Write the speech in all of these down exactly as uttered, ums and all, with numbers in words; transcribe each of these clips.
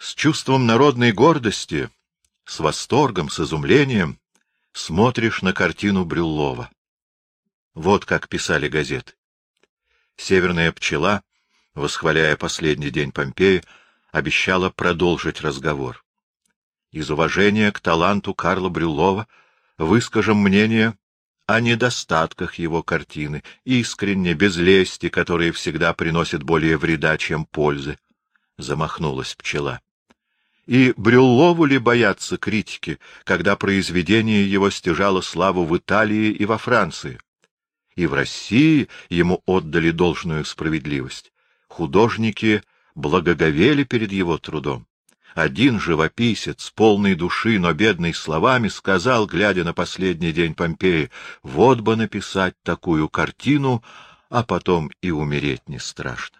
С чувством народной гордости, с восторгом, с изумлением смотришь на картину Брюллова. Вот как писали газеты. «Северная пчела», восхваляя последний день Помпеи, обещала продолжить разговор. Из уважения к таланту Карла Брюллова выскажем мнение о недостатках его картины, искренне, без лести, которые всегда приносят более вреда, чем пользы. Замахнулась пчела. И Брюллову ли бояться критики, когда произведение его стяжало славу в Италии и во Франции? И в России ему отдали должную справедливость. Художники благоговели перед его трудом. Один живописец, полный души, но бедный словами, сказал, глядя на последний день Помпеи: «Вот бы написать такую картину, а потом и умереть не страшно».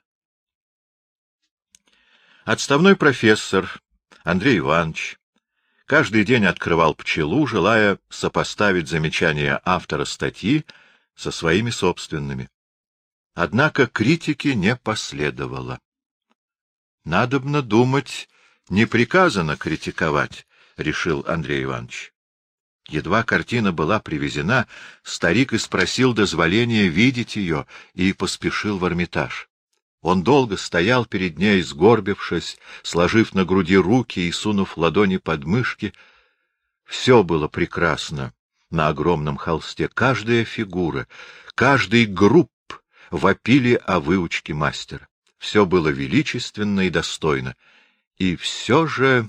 Отставной профессор Андрей Иванович каждый день открывал пчелу, желая сопоставить замечания автора статьи со своими собственными. Однако критики не последовало. «Надобно думать, не приказано критиковать», — решил Андрей Иванович. Едва картина была привезена, старик и спросил дозволения видеть ее и поспешил в Эрмитаж. Он долго стоял перед ней, сгорбившись, сложив на груди руки и сунув ладони под мышки. Все было прекрасно на огромном холсте. Каждая фигура, каждый групп вопили о выучке мастера. Все было величественно и достойно. И все же...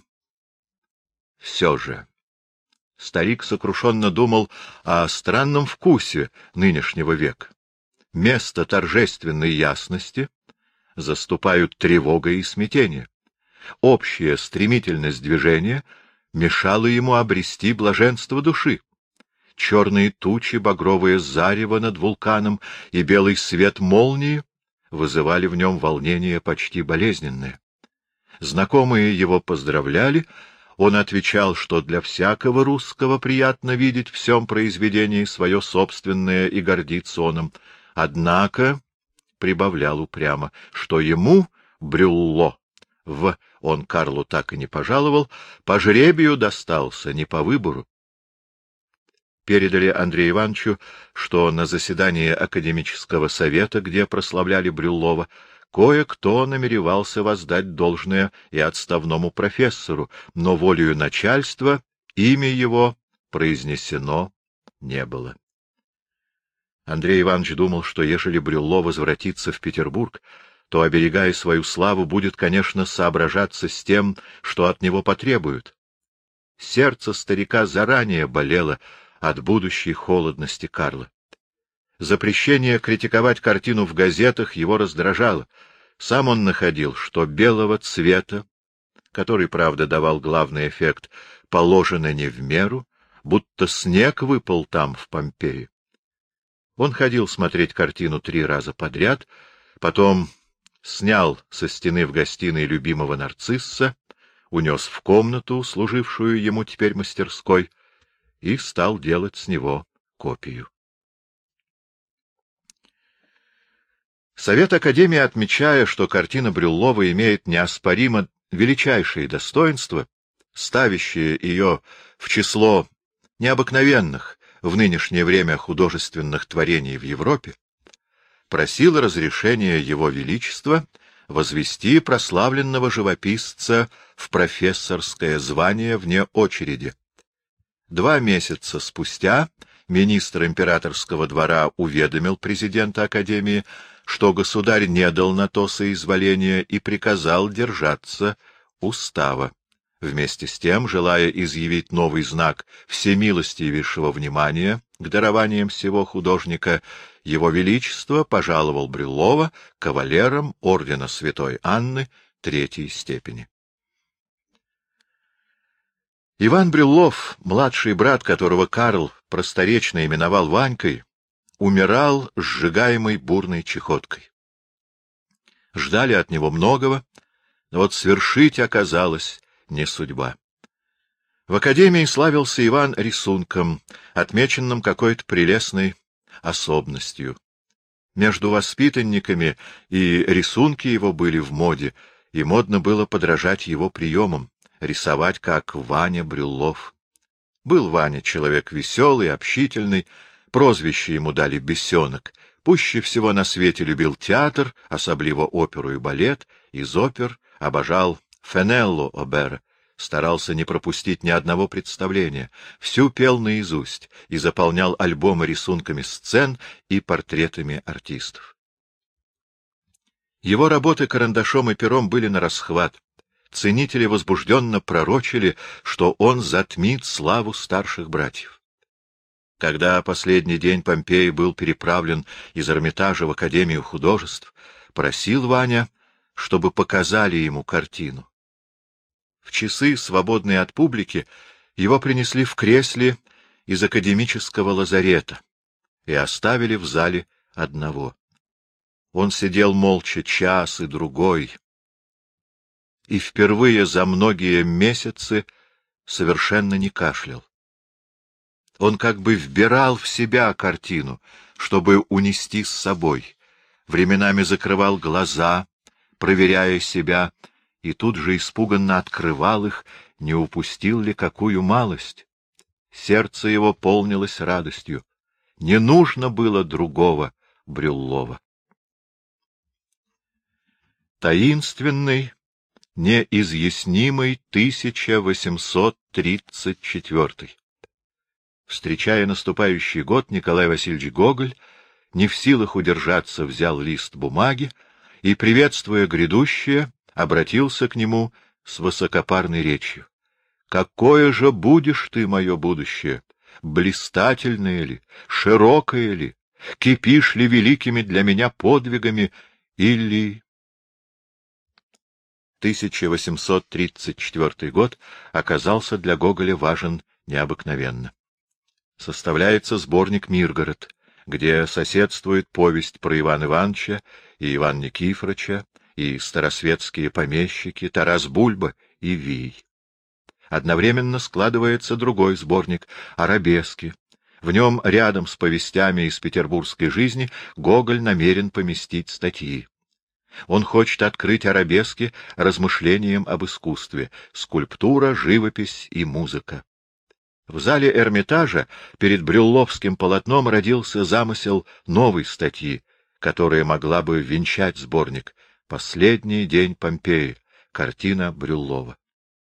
все же... Старик сокрушенно думал о странном вкусе нынешнего века. Место торжественной ясности заступают тревога и смятение. Общая стремительность движения мешала ему обрести блаженство души. Черные тучи, багровое зарево над вулканом и белый свет молнии вызывали в нем волнение почти болезненное. Знакомые его поздравляли, он отвечал, что для всякого русского приятно видеть в всем произведении свое собственное и гордиться оном. Однако прибавлял упрямо, что ему, Брюлло, в он Карлу так и не пожаловал, по жребию достался, не по выбору. Передали Андрею Ивановичу, что на заседании академического совета, где прославляли Брюллова, кое-кто намеревался воздать должное и отставному профессору, но волею начальства имя его произнесено не было. Андрей Иванович думал, что ежели Брюлло возвратится в Петербург, то, оберегая свою славу, будет, конечно, соображаться с тем, что от него потребуют. Сердце старика заранее болело от будущей холодности Карла. Запрещение критиковать картину в газетах его раздражало. Сам он находил, что белого цвета, который, правда, давал главный эффект, положено не в меру, будто снег выпал там, в Помпеи. Он ходил смотреть картину три раза подряд, потом снял со стены в гостиной любимого нарцисса, унес в комнату, служившую ему теперь мастерской, и стал делать с него копию. Совет Академии, отмечая, что картина Брюллова имеет неоспоримо величайшие достоинства, ставящие ее в число необыкновенных в нынешнее время художественных творений в Европе, просил разрешения Его Величества возвести прославленного живописца в профессорское звание вне очереди. Два месяца спустя министр императорского двора уведомил президента Академии, что государь не дал на то соизволения и приказал держаться устава. Вместе с тем, желая изъявить новый знак всемилостивейшего внимания к дарованиям сего художника, Его Величество пожаловал Брюллова кавалером ордена Святой Анны третьей степени. Иван Брюллов, младший брат которого Карл просторечно именовал Ванькой, умирал сжигаемой бурной чехоткой. Ждали от него многого, но вот свершить оказалось не судьба. В академии славился Иван рисунком, отмеченным какой-то прелестной особенностью. Между воспитанниками и рисунки его были в моде, и модно было подражать его приемам, рисовать как Ваня Брюллов. Был Ваня человек веселый, общительный, прозвище ему дали «Бесенок». Пуще всего на свете любил театр, особливо оперу и балет, из опер обожал Фенелло Обера, старался не пропустить ни одного представления, всю пел наизусть и заполнял альбомы рисунками сцен и портретами артистов. Его работы карандашом и пером были нарасхват. Ценители возбужденно пророчили, что он затмит славу старших братьев. Когда последний день Помпеи был переправлен из Эрмитажа в Академию художеств, просил Ваня, чтобы показали ему картину. В часы, свободные от публики, его принесли в кресле из академического лазарета и оставили в зале одного. Он сидел молча час и другой, и впервые за многие месяцы совершенно не кашлял. Он как бы вбирал в себя картину, чтобы унести с собой, временами закрывал глаза, проверяя себя, и тут же испуганно открывал их, не упустил ли какую малость. Сердце его полнилось радостью. Не нужно было другого Брюллова. Таинственный, неизъяснимый тысяча восемьсот тридцать четвёртый. Встречая наступающий год, Николай Васильевич Гоголь, не в силах удержаться, взял лист бумаги и, приветствуя грядущее, обратился к нему с высокопарной речью. «Какое же будешь ты, мое будущее? Блистательное ли? Широкое ли? Кипишь ли великими для меня подвигами? Или...» тысяча восемьсот тридцать четвёртый год оказался для Гоголя важен необыкновенно. Составляется сборник «Миргород», где соседствует повесть про Ивана Ивановича и Ивана Никифоровича, и старосветские помещики, Тарас Бульба и Вий. Одновременно складывается другой сборник «Арабески». В нем, рядом с повестями из петербургской жизни, Гоголь намерен поместить статьи. Он хочет открыть арабески размышлением об искусстве — скульптура, живопись и музыка. В зале Эрмитажа перед брюлловским полотном родился замысел новой статьи, которая могла бы венчать сборник «Последний день Помпеи», картина Брюллова.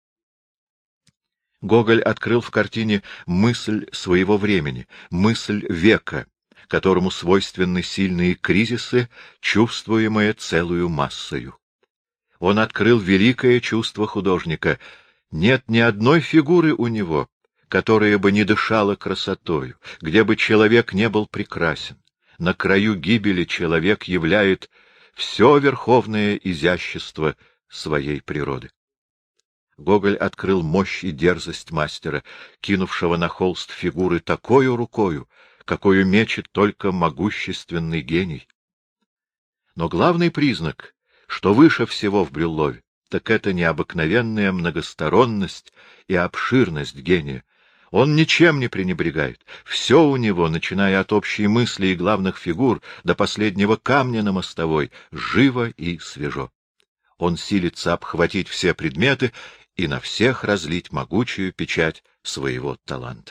Гоголь открыл в картине мысль своего времени, мысль века, которому свойственны сильные кризисы, чувствуемые целую массою. Он открыл великое чувство художника. Нет ни одной фигуры у него, которая бы не дышала красотою, где бы человек не был прекрасен. На краю гибели человек являет все верховное изящество своей природы. Гоголь открыл мощь и дерзость мастера, кинувшего на холст фигуры такою рукою, какую мечет только могущественный гений. Но главный признак, что выше всего в Брюллове, так это необыкновенная многосторонность и обширность гения. Он ничем не пренебрегает. Все у него, начиная от общей мысли и главных фигур до последнего камня на мостовой, живо и свежо. Он силится обхватить все предметы и на всех разлить могучую печать своего таланта.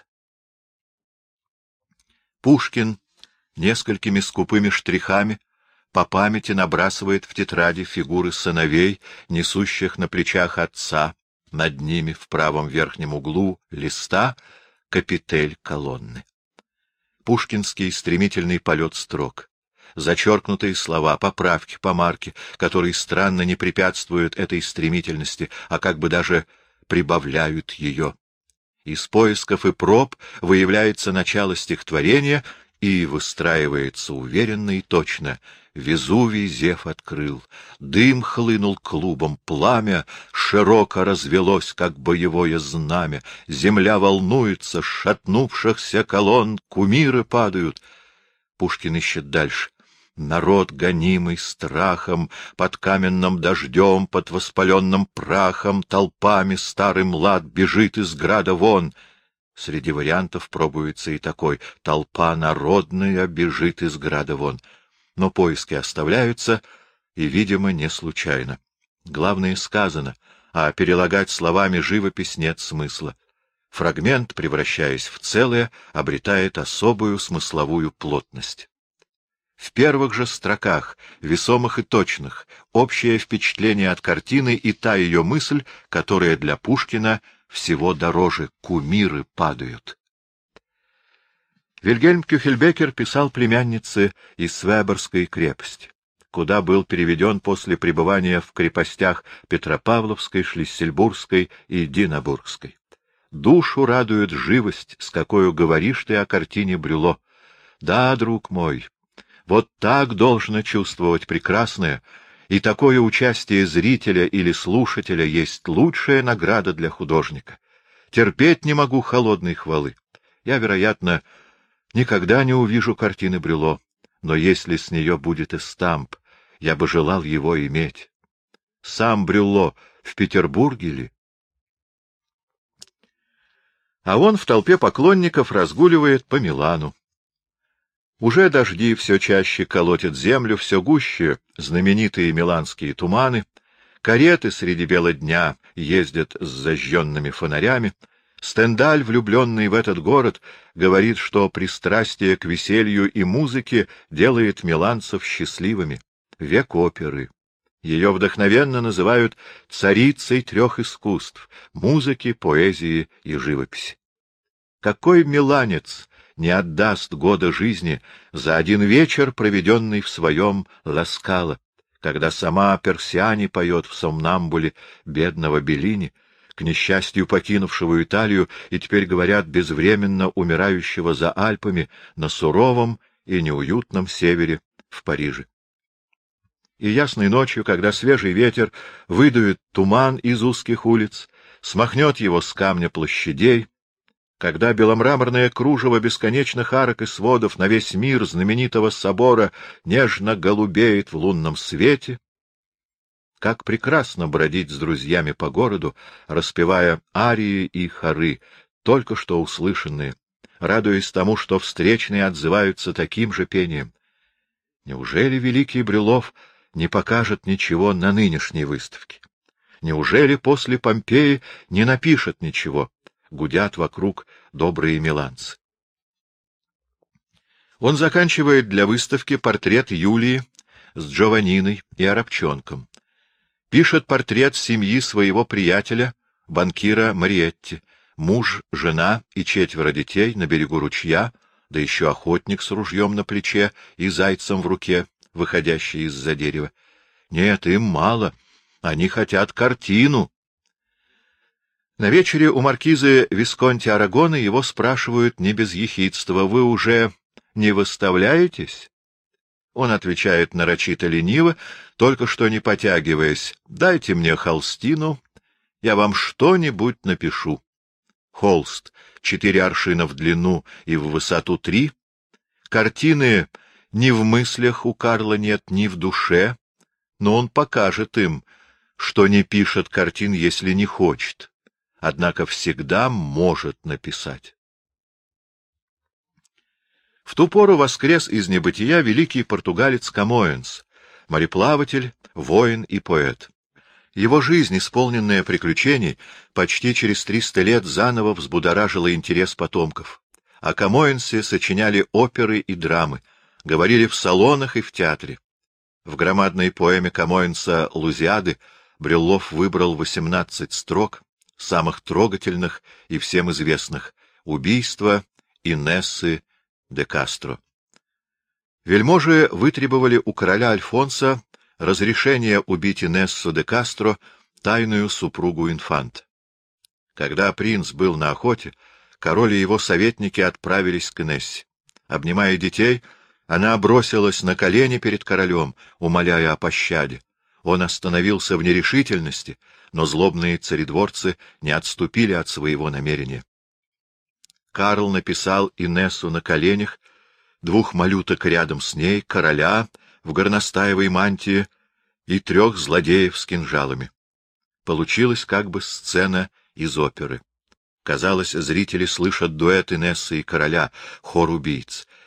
Пушкин несколькими скупыми штрихами по памяти набрасывает в тетради фигуры сыновей, несущих на плечах отца, над ними в правом верхнем углу листа капитель колонны. Пушкинский стремительный полет строк, зачеркнутые слова, поправки, помарки, которые странно не препятствуют этой стремительности, а как бы даже прибавляют ее. Из поисков и проб выявляется начало стихотворения и выстраивается уверенно и точно. Везувий зев открыл, дым хлынул клубом, пламя широко развелось, как боевое знамя, земля волнуется, с шатнувшихся колонн кумиры падают. Пушкин ищет дальше. Народ, гонимый страхом, под каменным дождем, под воспаленным прахом, толпами старый млад бежит из града вон. Среди вариантов пробуется и такой: толпа народная бежит из града вон. Но поиски оставляются, и, видимо, не случайно. Главное сказано, а перелагать словами живопись нет смысла. Фрагмент, превращаясь в целое, обретает особую смысловую плотность. В первых же строках, весомых и точных, общее впечатление от картины и та ее мысль, которая для Пушкина всего дороже — кумиры падают. Вильгельм Кюхельбекер писал племяннице из Свеберской крепости, куда был переведен после пребывания в крепостях Петропавловской, Шлиссельбургской и Динабургской. «Душу радует живость, с какою говоришь ты о картине Брюло. Да, друг мой, вот так должно чувствовать прекрасное, и такое участие зрителя или слушателя есть лучшая награда для художника. Терпеть не могу холодной хвалы. Я, вероятно, никогда не увижу картины Брюло, но если с нее будет эстамп, я бы желал его иметь. Сам Брюло в Петербурге ли?» А он в толпе поклонников разгуливает по Милану. Уже дожди все чаще колотят землю, все гуще знаменитые миланские туманы, кареты среди бела дня ездят с зажженными фонарями. Стендаль, влюбленный в этот город, говорит, что пристрастие к веселью и музыке делает миланцев счастливыми. Век оперы. Ее вдохновенно называют царицей трех искусств — музыки, поэзии и живописи. Какой миланец не отдаст года жизни за один вечер, проведенный в своем Ла-Скала, когда сама Персиани поет в сомнамбуле бедного Беллини, к несчастью покинувшего Италию и теперь, говорят, безвременно умирающего за Альпами на суровом и неуютном севере в Париже. И ясной ночью, когда свежий ветер выдует туман из узких улиц, смахнет его с камня площадей, когда беломраморное кружево бесконечных арок и сводов на весь мир знаменитого собора нежно голубеет в лунном свете, как прекрасно бродить с друзьями по городу, распевая арии и хоры, только что услышанные, радуясь тому, что встречные отзываются таким же пением. Неужели великий Брюлов не покажет ничего на нынешней выставке? Неужели после Помпеи не напишет ничего? Гудят вокруг добрые миланцы. Он заканчивает для выставки портрет Юлии с Джованниной и Арабчонком. Пишет портрет семьи своего приятеля, банкира Мариетти, муж, жена и четверо детей на берегу ручья, да еще охотник с ружьем на плече и зайцем в руке, выходящий из-за дерева. Нет, им мало, они хотят картину. На вечере у маркизы Висконти Арагона его спрашивают не без ехидства: «Вы уже не выставляетесь?» Он отвечает нарочито лениво, только что не потягиваясь: «Дайте мне холстину, я вам что-нибудь напишу». Холст четыре аршина в длину и в высоту три. Картины ни в мыслях у Карла нет, ни в душе, но он покажет им, что не пишет картин, если не хочет, однако всегда может написать. В ту пору воскрес из небытия великий португалец Камоэнс, мореплаватель, воин и поэт. Его жизнь, исполненная приключений, почти через триста лет заново взбудоражила интерес потомков. О Камоэнсе сочиняли оперы и драмы, говорили в салонах и в театре. В громадной поэме Камоэнса «Лузиады» Брюллов выбрал восемнадцать строк, самых трогательных и всем известных: «Убийство Инессы де Кастро». Вельможи вытребовали у короля Альфонса разрешение убить Инессу де Кастро, тайную супругу инфанта. Когда принц был на охоте, король и его советники отправились к Инессе. Обнимая детей, она бросилась на колени перед королем, умоляя о пощаде. Он остановился в нерешительности, но злобные царедворцы не отступили от своего намерения. Карл написал Инессу на коленях, двух малюток рядом с ней, короля в горностаевой мантии и трех злодеев с кинжалами. Получилась как бы сцена из оперы. Казалось, зрители слышат дуэт Инессы и короля, хор убийц,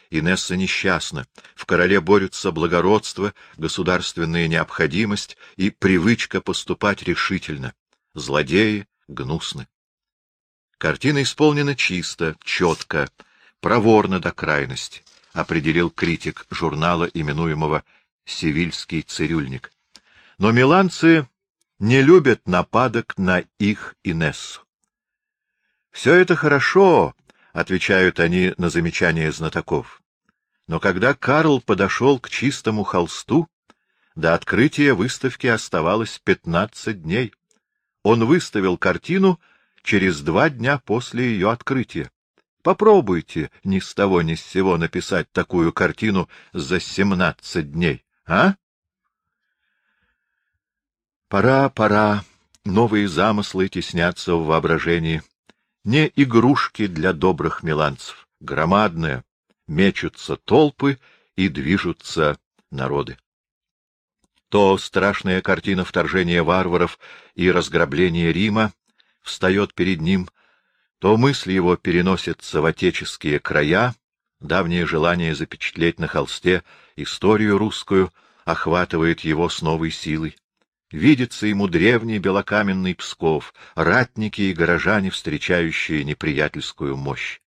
Инесса несчастна. В короле борются благородство, государственная необходимость и привычка поступать решительно. Злодеи гнусны. Картина исполнена чисто, четко, проворно до крайности, определил критик журнала, именуемого «Севильский цирюльник». Но миланцы не любят нападок на их Инессу. «Все это хорошо», — отвечают они на замечания знатоков. Но когда Карл подошел к чистому холсту, до открытия выставки оставалось пятнадцать дней. Он выставил картину через два дня после ее открытия. Попробуйте ни с того ни с сего написать такую картину за семнадцать дней, а? Пора, пора, новые замыслы теснятся в воображении. Не игрушки для добрых миланцев, громадные, мечутся толпы и движутся народы. То страшная картина вторжения варваров и разграбления Рима встает перед ним, то мысль его переносится в отеческие края, давнее желание запечатлеть на холсте историю русскую охватывает его с новой силой. Видится ему древний белокаменный Псков, ратники и горожане, встречающие неприятельскую мощь.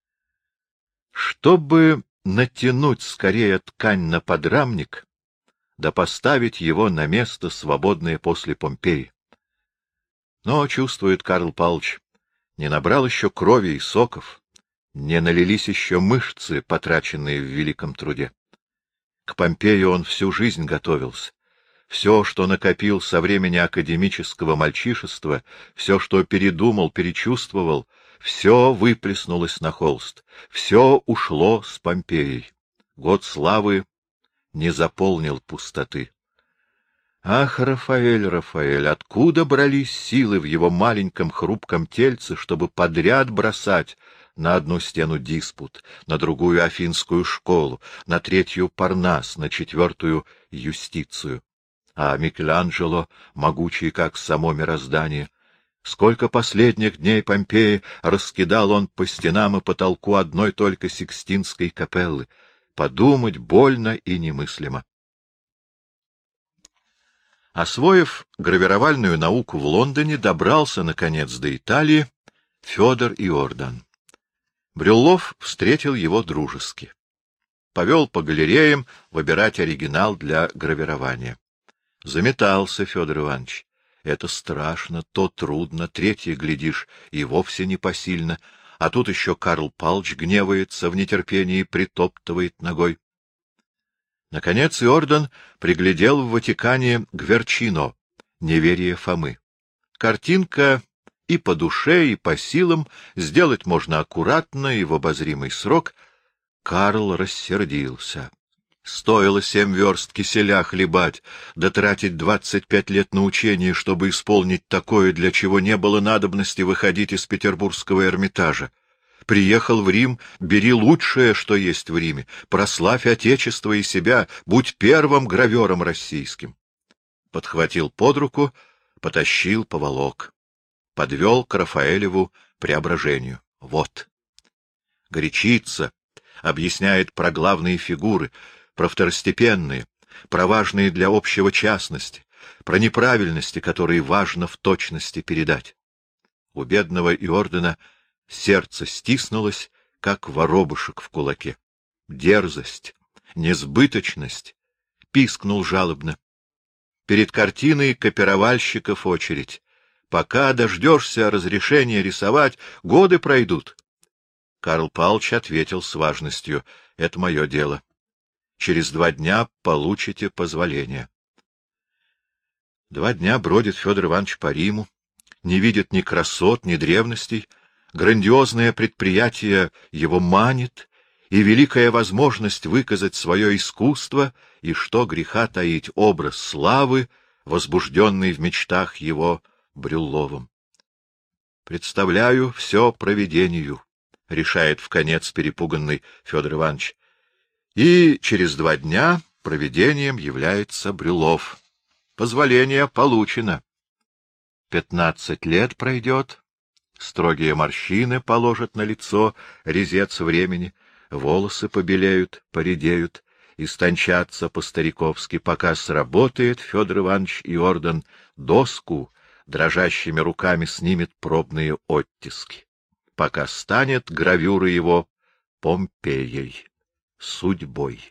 Чтобы натянуть скорее ткань на подрамник, да поставить его на место, свободное после Помпеи. Но, чувствует Карл Павлович, не набрал еще крови и соков, не налились еще мышцы, потраченные в великом труде. К Помпею он всю жизнь готовился. Все, что накопил со времени академического мальчишества, все, что передумал, перечувствовал, все выплеснулось на холст, все ушло с Помпеей. Год славы не заполнил пустоты. Ах, Рафаэль, Рафаэль, откуда брались силы в его маленьком хрупком тельце, чтобы подряд бросать на одну стену диспут, на другую афинскую школу, на третью Парнас, на четвертую юстицию? А Микеланджело, могучий как само мироздание, сколько последних дней Помпеи раскидал он по стенам и потолку одной только Сикстинской капеллы. Подумать больно и немыслимо. Освоив гравировальную науку в Лондоне, добрался, наконец, до Италии Федор Иордан. Брюллов встретил его дружески. Повел по галереям выбирать оригинал для гравирования. Заметался Федор Иванович. Это страшно, то трудно, третье, глядишь, и вовсе непосильно, а тут еще Карл Павлович гневается в нетерпении, притоптывает ногой. Наконец Иордан приглядел в Ватикане Гверчино, неверие Фомы. Картинка и по душе, и по силам, сделать можно аккуратно и в обозримый срок. Карл рассердился. Стоило семь верст киселя хлебать, да тратить двадцать пять лет на учение, чтобы исполнить такое, для чего не было надобности выходить из Петербургского Эрмитажа. Приехал в Рим, бери лучшее, что есть в Риме, прославь Отечество и себя, будь первым гравером российским. Подхватил под руку, потащил, поволок. Подвел к Рафаэлеву Преображению. Вот. Горячится, объясняет про главные фигуры, про второстепенные, про важные для общего частности, про неправильности, которые важно в точности передать. У бедного Иордана сердце стиснулось, как воробушек в кулаке. Дерзость, несбыточность, пискнул жалобно. Перед картиной копировальщиков очередь. Пока дождешься разрешения рисовать, годы пройдут. Карл Павлович ответил с важностью: — Это мое дело. Через два дня получите позволение. Два дня бродит Федор Иванович по Риму, не видит ни красот, ни древностей. Грандиозное предприятие его манит, и великая возможность выказать свое искусство, и, что греха таить, образ славы, возбужденный в мечтах его Брюлловым. Представляю все провидению, — решает вконец перепуганный Федор Иванович. И через два дня провидением является Брюллов. Позволение получено. Пятнадцать лет пройдет, строгие морщины положат на лицо резец времени, волосы побелеют, поредеют, истончатся по-стариковски, пока сработает Федор Иванович Иордан доску, дрожащими руками снимет пробные оттиски, пока станет гравюра его Помпеей, судьбой.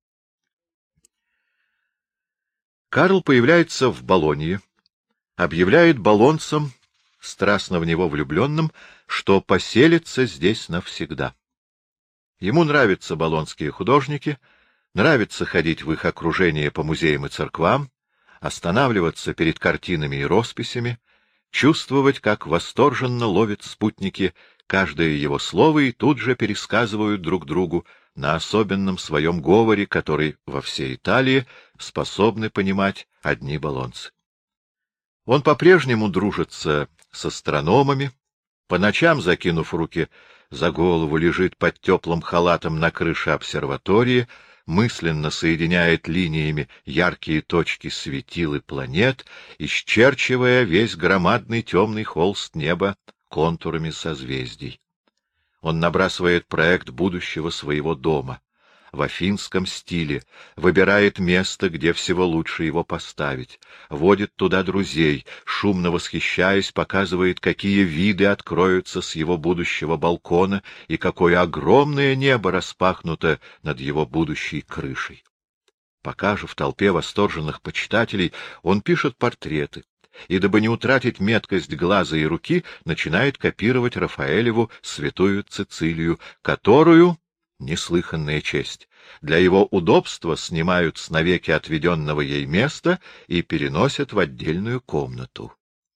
Карл появляется в Болонье, объявляет болонцам, страстно в него влюбленным, что поселится здесь навсегда. Ему нравятся болонские художники, нравится ходить в их окружение по музеям и церквам, останавливаться перед картинами и росписями, чувствовать, как восторженно ловят спутники каждое его слово и тут же пересказывают друг другу на особенном своем говоре, который во всей Италии способны понимать одни болонцы. Он по-прежнему дружится с астрономами, по ночам, закинув руки за голову, лежит под теплым халатом на крыше обсерватории, мысленно соединяет линиями яркие точки светил и планет, исчерчивая весь громадный темный холст неба контурами созвездий. Он набрасывает проект будущего своего дома в афинском стиле, выбирает место, где всего лучше его поставить, водит туда друзей, шумно восхищаясь, показывает, какие виды откроются с его будущего балкона и какое огромное небо распахнуто над его будущей крышей. Пока же в толпе восторженных почитателей он пишет портреты, и, дабы не утратить меткость глаза и руки, начинает копировать Рафаэлеву святую Цицилию, которую, неслыханная честь, для его удобства снимают с навеки отведенного ей места и переносят в отдельную комнату.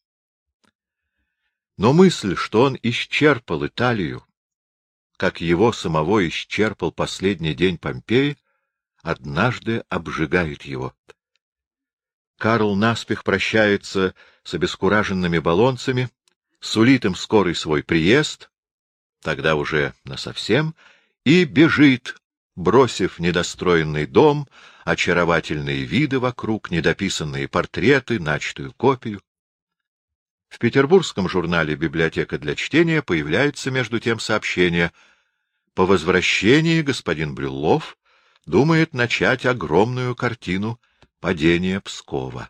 Но мысль, что он исчерпал Италию, как его самого исчерпал последний день Помпеи, однажды обжигает его. Карл наспех прощается с обескураженными болонцами, сулит им скорый свой приезд, тогда уже насовсем, и бежит, бросив недостроенный дом, очаровательные виды вокруг, недописанные портреты, начатую копию. В петербургском журнале «Библиотека для чтения» появляется между тем сообщение: по возвращении господин Брюллов думает начать огромную картину «Падение Пскова».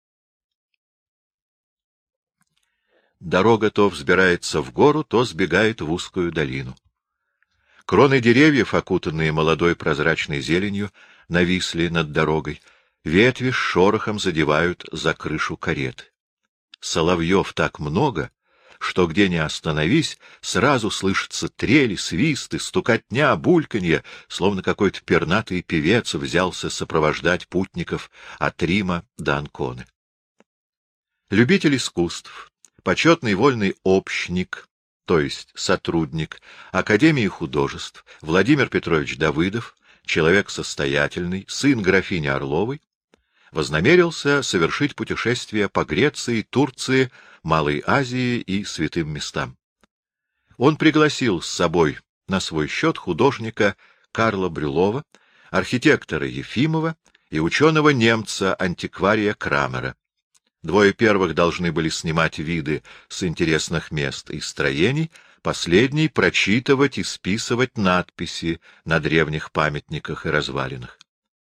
Дорога то взбирается в гору, то сбегает в узкую долину. Кроны деревьев, окутанные молодой прозрачной зеленью, нависли над дорогой, ветви с шорохом задевают за крышу кареты. Соловьев так много, что где ни остановись, сразу слышатся трели, свисты, стукотня, бульканье, словно какой-то пернатый певец взялся сопровождать путников от Рима до Анконы. Любитель искусств, почетный вольный общник, то есть сотрудник Академии художеств Владимир Петрович Давыдов, человек состоятельный, сын графини Орловой, вознамерился совершить путешествие по Греции, Турции, Малой Азии и святым местам. Он пригласил с собой на свой счет художника Карла Брюлова, архитектора Ефимова и ученого-немца-антиквария Крамера. Двое первых должны были снимать виды с интересных мест и строений, последний — прочитывать и списывать надписи на древних памятниках и развалинах.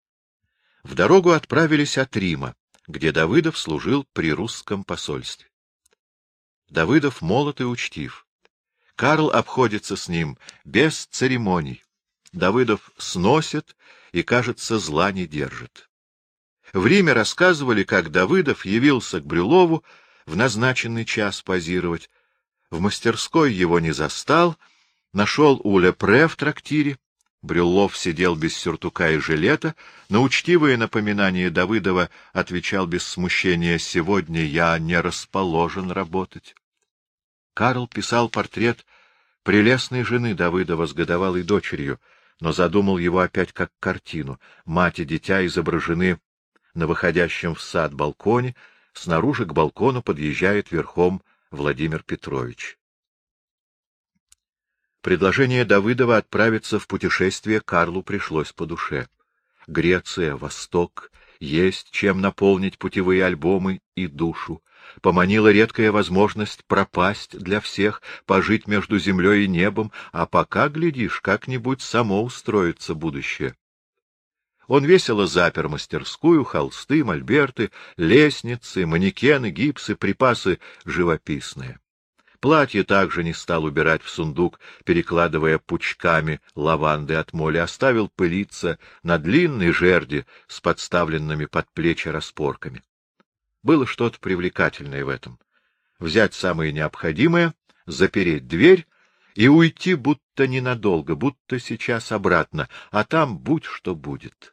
В дорогу отправились от Рима, где Давыдов служил при русском посольстве. Давыдов молод и учтив. Карл обходится с ним без церемоний. Давыдов сносит и, кажется, зла не держит. В Риме рассказывали, как Давыдов явился к Брюлову в назначенный час позировать. В мастерской его не застал, нашел у Лепре в трактире. Брюллов сидел без сюртука и жилета, на учтивое напоминание Давыдова отвечал без смущения: «Сегодня я не расположен работать». Карл писал портрет прелестной жены Давыдова с годовалой дочерью, но задумал его опять как картину. Мать и дитя изображены на выходящем в сад балконе, снаружи к балкону подъезжает верхом Владимир Петрович. Предложение Давыдова отправиться в путешествие Карлу пришлось по душе. Греция, Восток, есть чем наполнить путевые альбомы и душу. поманила редкая возможность пропасть для всех, пожить между землей и небом, а пока, глядишь, как-нибудь само устроится будущее. Он весело запер мастерскую, холсты, мольберты, лестницы, манекены, гипсы, припасы живописные. Платье также не стал убирать в сундук, перекладывая пучками лаванды от моли, оставил пылиться на длинной жерди с подставленными под плечи распорками. Было что-то привлекательное в этом. Взять самое необходимое, запереть дверь и уйти будто ненадолго, будто сейчас обратно, а там будь что будет.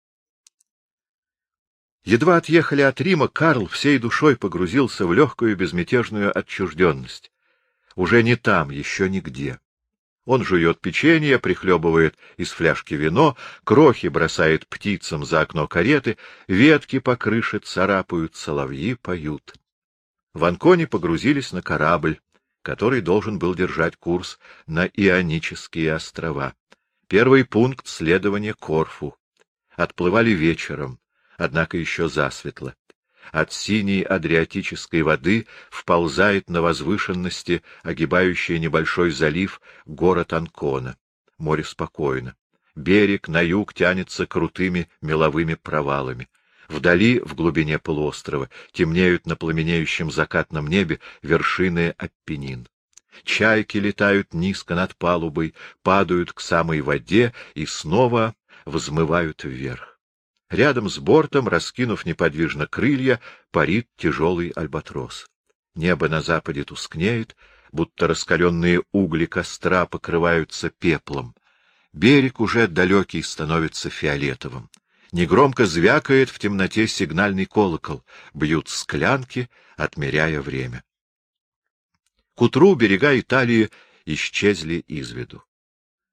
Едва отъехали от Рима, Карл всей душой погрузился в легкую безмятежную отчужденность. Уже не там, еще нигде. Он жует печенье, прихлебывает из фляжки вино, крохи бросает птицам за окно кареты, ветки по крыше царапают, соловьи поют. В Анконе погрузились на корабль, который должен был держать курс на Ионические острова. Первый пункт следования — Корфу. Отплывали вечером, однако еще засветло. От синей адриатической воды вползает на возвышенности, огибающий небольшой залив, город Анкона. Море спокойно. Берег на юг тянется крутыми меловыми провалами. Вдали, в глубине полуострова, темнеют на пламенеющем закатном небе вершины Аппенин. Чайки летают низко над палубой, падают к самой воде и снова взмывают вверх. Рядом с бортом, раскинув неподвижно крылья, парит тяжелый альбатрос. Небо на западе тускнеет, будто раскаленные угли костра покрываются пеплом. Берег уже далекий становится фиолетовым. Негромко звякает в темноте сигнальный колокол, бьют склянки, отмеряя время. К утру берега Италии исчезли из виду.